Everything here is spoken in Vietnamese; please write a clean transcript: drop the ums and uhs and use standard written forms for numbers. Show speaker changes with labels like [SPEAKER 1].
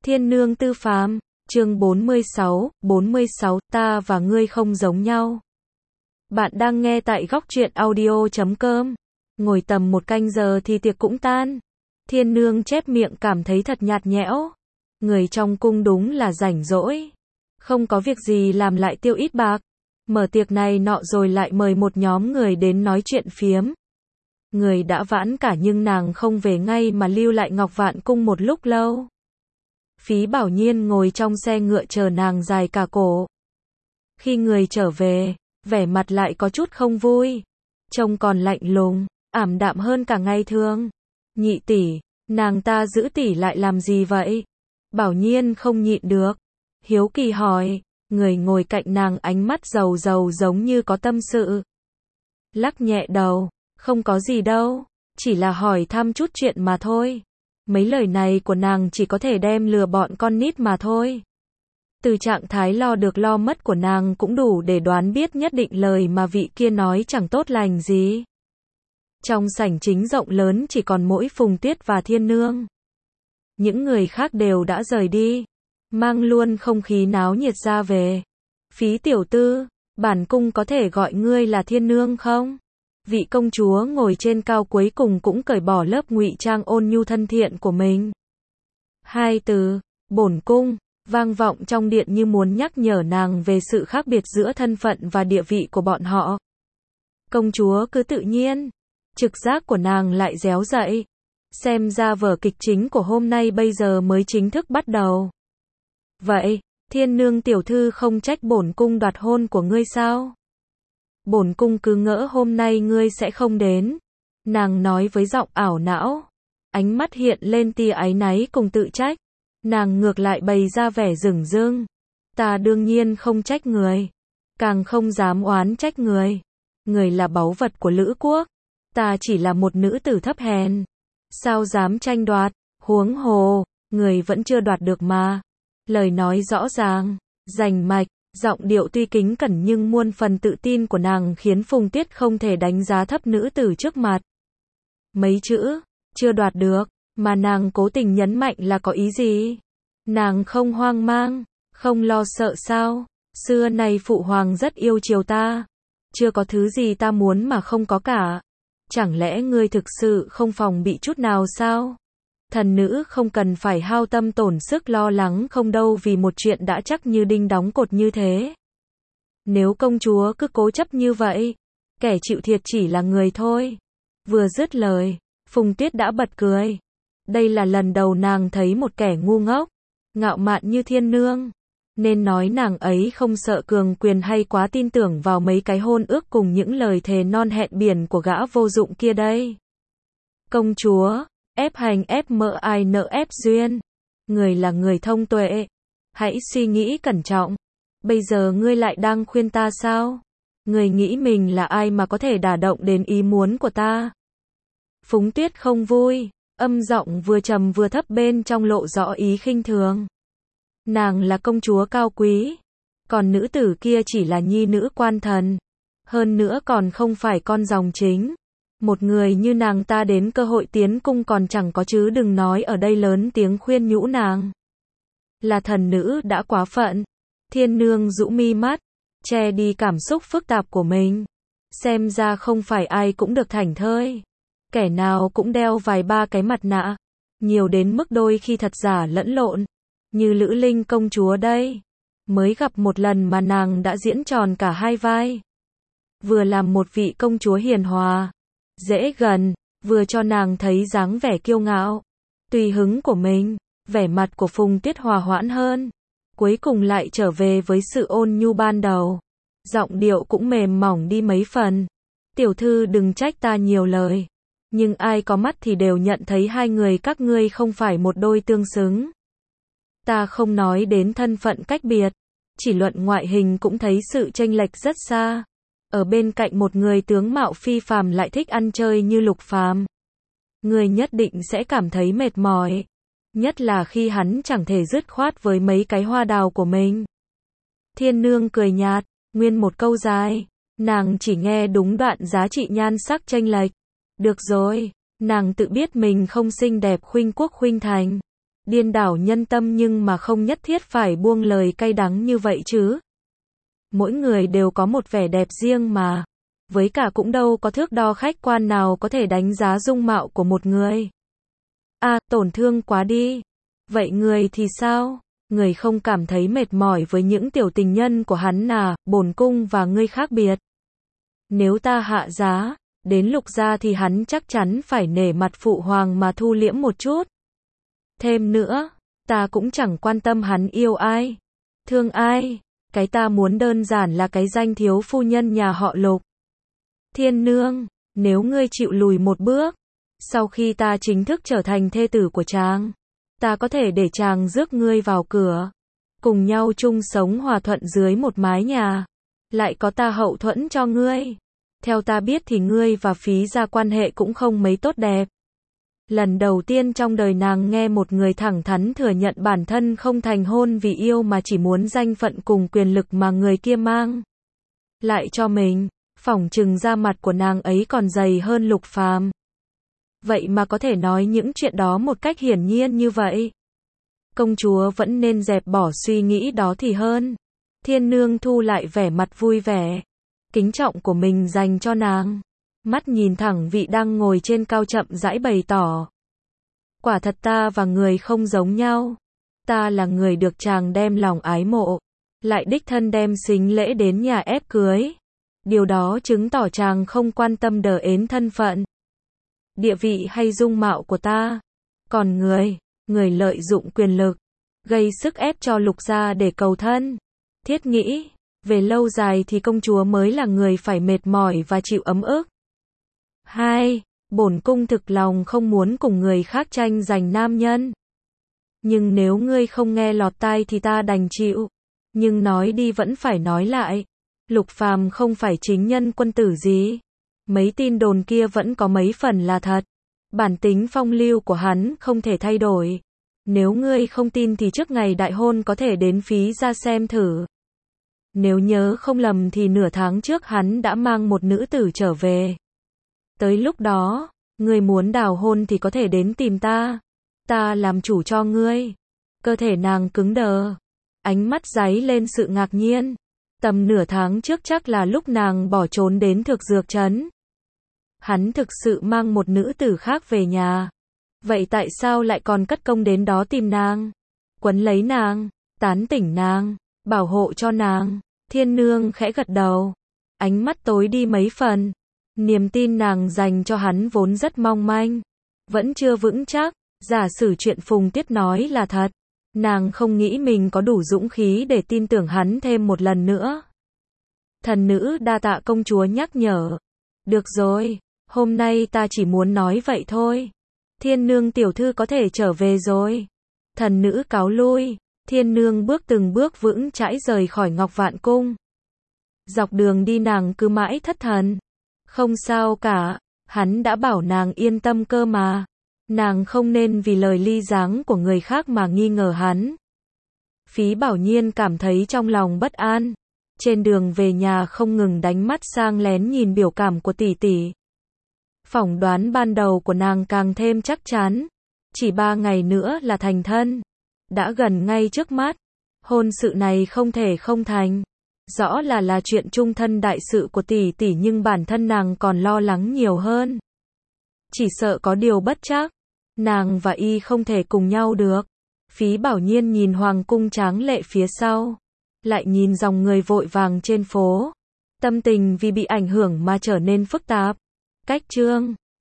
[SPEAKER 1] Thiên nương tư phàm, chương 46, ta và ngươi không giống nhau. Bạn đang nghe tại góc truyện audio.com. Ngồi tầm một canh giờ thì tiệc cũng tan. Thiên nương chép miệng cảm thấy thật nhạt nhẽo. Người trong cung đúng là rảnh rỗi. Không có việc gì làm lại tiêu ít bạc. Mở tiệc này nọ rồi lại mời một nhóm người đến nói chuyện phiếm. Người đã vãn cả nhưng nàng không về ngay mà lưu lại Ngọc Vạn Cung một lúc lâu. Phí Bảo Nhiên ngồi trong xe ngựa chờ nàng dài cả cổ. Khi người trở về, vẻ mặt lại có chút không vui. Trông còn lạnh lùng, ảm đạm hơn cả ngày thường. Nhị tỷ, nàng ta giữ tỷ lại làm gì vậy? Bảo Nhiên không nhịn được. Hiếu kỳ hỏi, người ngồi cạnh nàng ánh mắt rầu rầu giống như có tâm sự. Lắc nhẹ đầu, không có gì đâu, chỉ là hỏi thăm chút chuyện mà thôi. Mấy lời này của nàng chỉ có thể đem lừa bọn con nít mà thôi. Từ trạng thái lo được lo mất của nàng cũng đủ để đoán biết nhất định lời mà vị kia nói chẳng tốt lành gì. Trong sảnh chính rộng lớn chỉ còn mỗi Phùng Tuyết và Thiên Nương. Những người khác đều đã rời đi, mang luôn không khí náo nhiệt ra về. Phí tiểu tư, bản cung có thể gọi ngươi là Thiên Nương không? Vị công chúa ngồi trên cao cuối cùng cũng cởi bỏ lớp ngụy trang ôn nhu thân thiện của mình. Hai từ, bổn cung, vang vọng trong điện như muốn nhắc nhở nàng về sự khác biệt giữa thân phận và địa vị của bọn họ. Công chúa cứ tự nhiên, trực giác của nàng lại réo dậy. Xem ra vở kịch chính của hôm nay bây giờ mới chính thức bắt đầu. Vậy, Thiên Nương tiểu thư không trách bổn cung đoạt hôn của ngươi sao? Bổn cung cứ ngỡ hôm nay ngươi sẽ không đến. Nàng nói với giọng ảo não. Ánh mắt hiện lên tia áy náy cùng tự trách. Nàng ngược lại bày ra vẻ dửng dưng. Ta đương nhiên không trách người. Càng không dám oán trách người. Người là báu vật của Lữ quốc. Ta chỉ là một nữ tử thấp hèn. Sao dám tranh đoạt, huống hồ, người vẫn chưa đoạt được mà. Lời nói rõ ràng, rành mạch. Giọng điệu tuy kính cẩn nhưng muôn phần tự tin của nàng khiến Phùng Tuyết không thể đánh giá thấp nữ tử trước mặt. Mấy chữ, chưa đoạt được, mà nàng cố tình nhấn mạnh là có ý gì? Nàng không hoang mang, không lo sợ sao? Xưa nay phụ hoàng rất yêu chiều ta. Chưa có thứ gì ta muốn mà không có cả. Chẳng lẽ ngươi thực sự không phòng bị chút nào sao? Thần nữ không cần phải hao tâm tổn sức lo lắng không đâu vì một chuyện đã chắc như đinh đóng cột như thế. Nếu công chúa cứ cố chấp như vậy, kẻ chịu thiệt chỉ là người thôi. Vừa dứt lời, Phùng Tuyết đã bật cười. Đây là lần đầu nàng thấy một kẻ ngu ngốc, ngạo mạn như Thiên Nương. Nên nói nàng ấy không sợ cường quyền hay quá tin tưởng vào mấy cái hôn ước cùng những lời thề non hẹn biển của gã vô dụng kia đây. Công chúa, ép hành ép mỡ ai nợ ép duyên. Người là người thông tuệ. Hãy suy nghĩ cẩn trọng. Bây giờ ngươi lại đang khuyên ta sao? Ngươi nghĩ mình là ai mà có thể đả động đến ý muốn của ta? Phúng Tuyết không vui, âm giọng vừa trầm vừa thấp bên trong lộ rõ ý khinh thường. Nàng là công chúa cao quý, còn nữ tử kia chỉ là nhi nữ quan thần. Hơn nữa còn không phải con dòng chính. Một người như nàng ta đến cơ hội tiến cung còn chẳng có chứ đừng nói ở đây lớn tiếng khuyên nhủ nàng. Là thần nữ đã quá phận. Thiên Nương rũ mi mắt, che đi cảm xúc phức tạp của mình. Xem ra không phải ai cũng được thảnh thơi. Kẻ nào cũng đeo vài ba cái mặt nạ. Nhiều đến mức đôi khi thật giả lẫn lộn. Như Lữ Linh công chúa đây. Mới gặp một lần mà nàng đã diễn tròn cả hai vai. Vừa làm một vị công chúa hiền hòa, dễ gần, vừa cho nàng thấy dáng vẻ kiêu ngạo, tùy hứng của mình. Vẻ mặt của Phùng Tuyết hòa hoãn hơn, cuối cùng lại trở về với sự ôn nhu ban đầu. Giọng điệu cũng mềm mỏng đi mấy phần. Tiểu thư đừng trách ta nhiều lời, nhưng ai có mắt thì đều nhận thấy hai người các ngươi không phải một đôi tương xứng. Ta không nói đến thân phận cách biệt, chỉ luận ngoại hình cũng thấy sự chênh lệch rất xa. Ở bên cạnh một người tướng mạo phi phàm lại thích ăn chơi như Lục Phàm, người nhất định sẽ cảm thấy mệt mỏi. Nhất là khi hắn chẳng thể dứt khoát với mấy cái hoa đào của mình. Thiên Nương cười nhạt, nguyên một câu dài. Nàng chỉ nghe đúng đoạn giá trị nhan sắc chênh lệch. Được rồi, nàng tự biết mình không xinh đẹp khuynh quốc khuynh thành. điên đảo nhân tâm nhưng mà không nhất thiết phải buông lời cay đắng như vậy chứ. Mỗi người đều có một vẻ đẹp riêng mà. Với cả cũng đâu có thước đo khách quan nào có thể đánh giá dung mạo của một người. À, tổn thương quá đi. Vậy người thì sao? Người không cảm thấy mệt mỏi với những tiểu tình nhân của hắn à, bổn cung và ngươi khác biệt. Nếu ta hạ giá, đến Lục gia thì hắn chắc chắn phải nể mặt phụ hoàng mà thu liễm một chút. Thêm nữa, ta cũng chẳng quan tâm hắn yêu ai, thương ai, cái ta muốn đơn giản là cái danh thiếu phu nhân nhà họ Lục. Thiên nương, nếu ngươi chịu lùi một bước, sau khi ta chính thức trở thành thê tử của chàng, ta có thể để chàng rước ngươi vào cửa, cùng nhau chung sống hòa thuận dưới một mái nhà, lại có ta hậu thuẫn cho ngươi. Theo ta biết thì ngươi và Phí gia quan hệ cũng không mấy tốt đẹp. Lần đầu tiên trong đời nàng nghe một người thẳng thắn thừa nhận bản thân không thành hôn vì yêu mà chỉ muốn danh phận cùng quyền lực mà người kia mang lại cho mình, phỏng chừng da mặt của nàng ấy còn dày hơn Lục Phàm. Vậy mà có thể nói những chuyện đó một cách hiển nhiên như vậy. Công chúa vẫn nên dẹp bỏ suy nghĩ đó thì hơn. Thiên nương thu lại vẻ mặt vui vẻ, kính trọng của mình dành cho nàng. Mắt nhìn thẳng vị đang ngồi trên cao chậm rãi bày tỏ. Quả thật ta và người không giống nhau. Ta là người được chàng đem lòng ái mộ, lại đích thân đem sính lễ đến nhà ép cưới. Điều đó chứng tỏ chàng không quan tâm đờ ến thân phận, địa vị hay dung mạo của ta. Còn người lợi dụng quyền lực, gây sức ép cho Lục gia để cầu thân. Thiết nghĩ, về lâu dài thì công chúa mới là người phải mệt mỏi và chịu ấm ức. 2. Bổn cung thực lòng không muốn cùng người khác tranh giành nam nhân. Nhưng nếu ngươi không nghe lọt tai thì ta đành chịu. Nhưng nói đi vẫn phải nói lại. Lục Phàm không phải chính nhân quân tử gì. Mấy tin đồn kia vẫn có mấy phần là thật. Bản tính phong lưu của hắn không thể thay đổi. Nếu ngươi không tin thì trước ngày đại hôn có thể đến Phí gia xem thử. Nếu nhớ không lầm thì nửa tháng trước hắn đã mang một nữ tử trở về. Tới lúc đó, ngươi muốn đào hôn thì có thể đến tìm ta. Ta làm chủ cho ngươi. Cơ thể nàng cứng đờ. Ánh mắt dáy lên sự ngạc nhiên. Tầm nửa tháng trước chắc là lúc nàng bỏ trốn đến Thực Dược Trấn. Hắn thực sự mang một nữ tử khác về nhà. Vậy tại sao lại còn cất công đến đó tìm nàng? Quấn lấy nàng, tán tỉnh nàng, bảo hộ cho nàng. Thiên nương khẽ gật đầu. Ánh mắt tối đi mấy phần. Niềm tin nàng dành cho hắn vốn rất mong manh, vẫn chưa vững chắc. Giả sử chuyện Phùng Tiết nói là thật, nàng không nghĩ mình có đủ dũng khí để tin tưởng hắn thêm một lần nữa. Thần nữ đa tạ công chúa nhắc nhở. Được rồi, hôm nay ta chỉ muốn nói vậy thôi. Thiên nương tiểu thư có thể trở về rồi. Thần nữ cáo lui. Thiên nương bước từng bước vững chãi rời khỏi Ngọc Vạn Cung. Dọc đường đi nàng cứ mãi thất thần. Không sao cả, hắn đã bảo nàng yên tâm cơ mà. Nàng không nên vì lời ly giáng của người khác mà nghi ngờ hắn. Phí Bảo Nhiên cảm thấy trong lòng bất an. Trên đường về nhà không ngừng đánh mắt sang lén nhìn biểu cảm của tỷ tỷ. Phỏng đoán ban đầu của nàng càng thêm chắc chắn. Chỉ 3 ngày nữa là thành thân. Đã gần ngay trước mắt. Hôn sự này không thể không thành. Rõ là chuyện chung thân đại sự của tỷ tỷ nhưng bản thân nàng còn lo lắng nhiều hơn. Chỉ sợ có điều bất trắc. Nàng và y không thể cùng nhau được. Phí Bảo Nhiên nhìn hoàng cung tráng lệ phía sau. Lại nhìn dòng người vội vàng trên phố. Tâm tình vì bị ảnh hưởng mà trở nên phức tạp. Cách chương